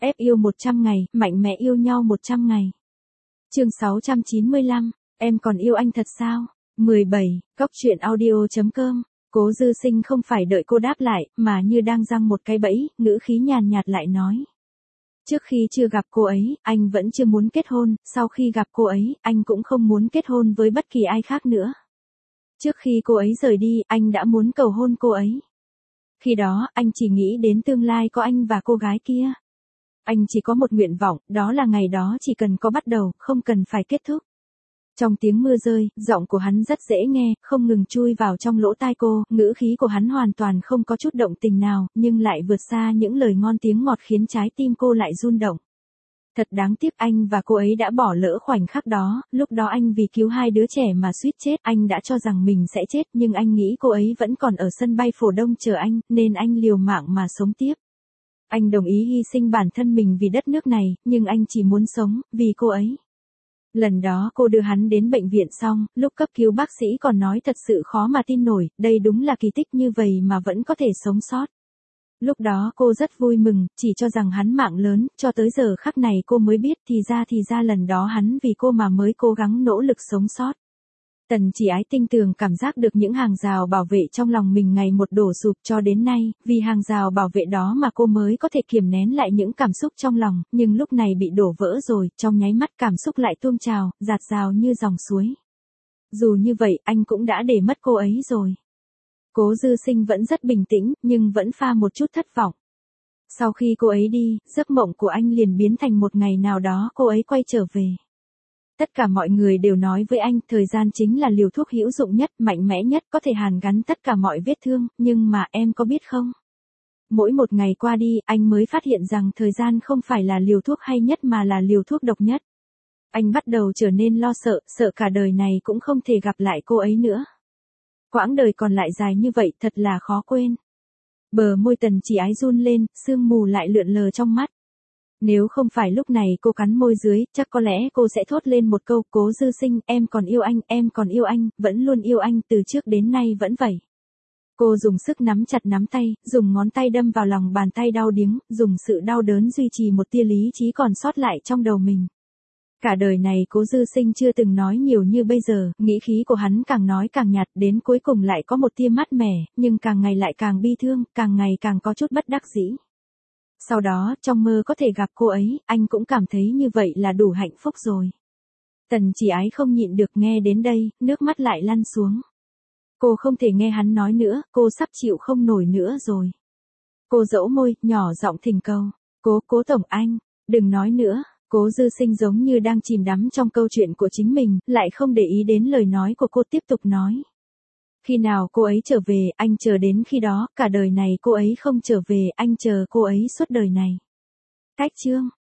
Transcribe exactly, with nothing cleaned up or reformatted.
ép yêu một trăm ngày, mạnh mẽ yêu nhau một trăm ngày. Chương sáu trăm chín mươi lăm, em còn yêu anh thật sao? mười bảy, Cóc truyện audio chấm com. Cố Dư Sinh không phải đợi cô đáp lại, mà như đang giăng một cái bẫy, ngữ khí nhàn nhạt lại nói. Trước khi chưa gặp cô ấy, anh vẫn chưa muốn kết hôn, sau khi gặp cô ấy, anh cũng không muốn kết hôn với bất kỳ ai khác nữa. Trước khi cô ấy rời đi, anh đã muốn cầu hôn cô ấy. Khi đó, anh chỉ nghĩ đến tương lai có anh và cô gái kia. Anh chỉ có một nguyện vọng, đó là ngày đó chỉ cần có bắt đầu, không cần phải kết thúc. Trong tiếng mưa rơi, giọng của hắn rất dễ nghe, không ngừng chui vào trong lỗ tai cô, ngữ khí của hắn hoàn toàn không có chút động tình nào, nhưng lại vượt xa những lời ngon tiếng ngọt khiến trái tim cô lại run động. Thật đáng tiếc anh và cô ấy đã bỏ lỡ khoảnh khắc đó, lúc đó anh vì cứu hai đứa trẻ mà suýt chết, anh đã cho rằng mình sẽ chết, nhưng anh nghĩ cô ấy vẫn còn ở sân bay Phổ Đông chờ anh, nên anh liều mạng mà sống tiếp. Anh đồng ý hy sinh bản thân mình vì đất nước này, nhưng anh chỉ muốn sống, vì cô ấy. Lần đó cô đưa hắn đến bệnh viện xong, lúc cấp cứu bác sĩ còn nói thật sự khó mà tin nổi, đây đúng là kỳ tích như vậy mà vẫn có thể sống sót. Lúc đó cô rất vui mừng, chỉ cho rằng hắn mạng lớn, cho tới giờ khắc này cô mới biết thì ra thì ra lần đó hắn vì cô mà mới cố gắng nỗ lực sống sót. Tần Chỉ Ái tinh tường cảm giác được những hàng rào bảo vệ trong lòng mình ngày một đổ sụp cho đến nay, vì hàng rào bảo vệ đó mà cô mới có thể kiềm nén lại những cảm xúc trong lòng, nhưng lúc này bị đổ vỡ rồi, trong nháy mắt cảm xúc lại tuôn trào, dạt dào như dòng suối. Dù như vậy, anh cũng đã để mất cô ấy rồi. Cố Dư Sinh vẫn rất bình tĩnh, nhưng vẫn pha một chút thất vọng. Sau khi cô ấy đi, giấc mộng của anh liền biến thành một ngày nào đó cô ấy quay trở về. Tất cả mọi người đều nói với anh, thời gian chính là liều thuốc hữu dụng nhất, mạnh mẽ nhất, có thể hàn gắn tất cả mọi vết thương, nhưng mà em có biết không? Mỗi một ngày qua đi, anh mới phát hiện rằng thời gian không phải là liều thuốc hay nhất mà là liều thuốc độc nhất. Anh bắt đầu trở nên lo sợ, sợ cả đời này cũng không thể gặp lại cô ấy nữa. Quãng đời còn lại dài như vậy thật là khó quên. Bờ môi Tần Chỉ Ái run lên, sương mù lại lượn lờ trong mắt. Nếu không phải lúc này cô cắn môi dưới, chắc có lẽ cô sẽ thốt lên một câu, Cố Dư Sinh, em còn yêu anh, em còn yêu anh, vẫn luôn yêu anh, từ trước đến nay vẫn vậy. Cô dùng sức nắm chặt nắm tay, dùng ngón tay đâm vào lòng bàn tay đau điếng, dùng sự đau đớn duy trì một tia lý trí còn sót lại trong đầu mình. Cả đời này Cố Dư Sinh chưa từng nói nhiều như bây giờ, nghĩ khí của hắn càng nói càng nhạt, đến cuối cùng lại có một tia mát mẻ, nhưng càng ngày lại càng bi thương, càng ngày càng có chút bất đắc dĩ. Sau đó, trong mơ có thể gặp cô ấy, anh cũng cảm thấy như vậy là đủ hạnh phúc rồi. Tần Chỉ Ái không nhịn được nghe đến đây, nước mắt lại lăn xuống. Cô không thể nghe hắn nói nữa, cô sắp chịu không nổi nữa rồi. Cô dẫu môi, nhỏ giọng thỉnh cầu, cố, cố tổng anh, đừng nói nữa. Cố Dư Sinh giống như đang chìm đắm trong câu chuyện của chính mình, lại không để ý đến lời nói của cô, tiếp tục nói. Khi nào cô ấy trở về, anh chờ đến khi đó, cả đời này cô ấy không trở về, anh chờ cô ấy suốt đời này. Cách chương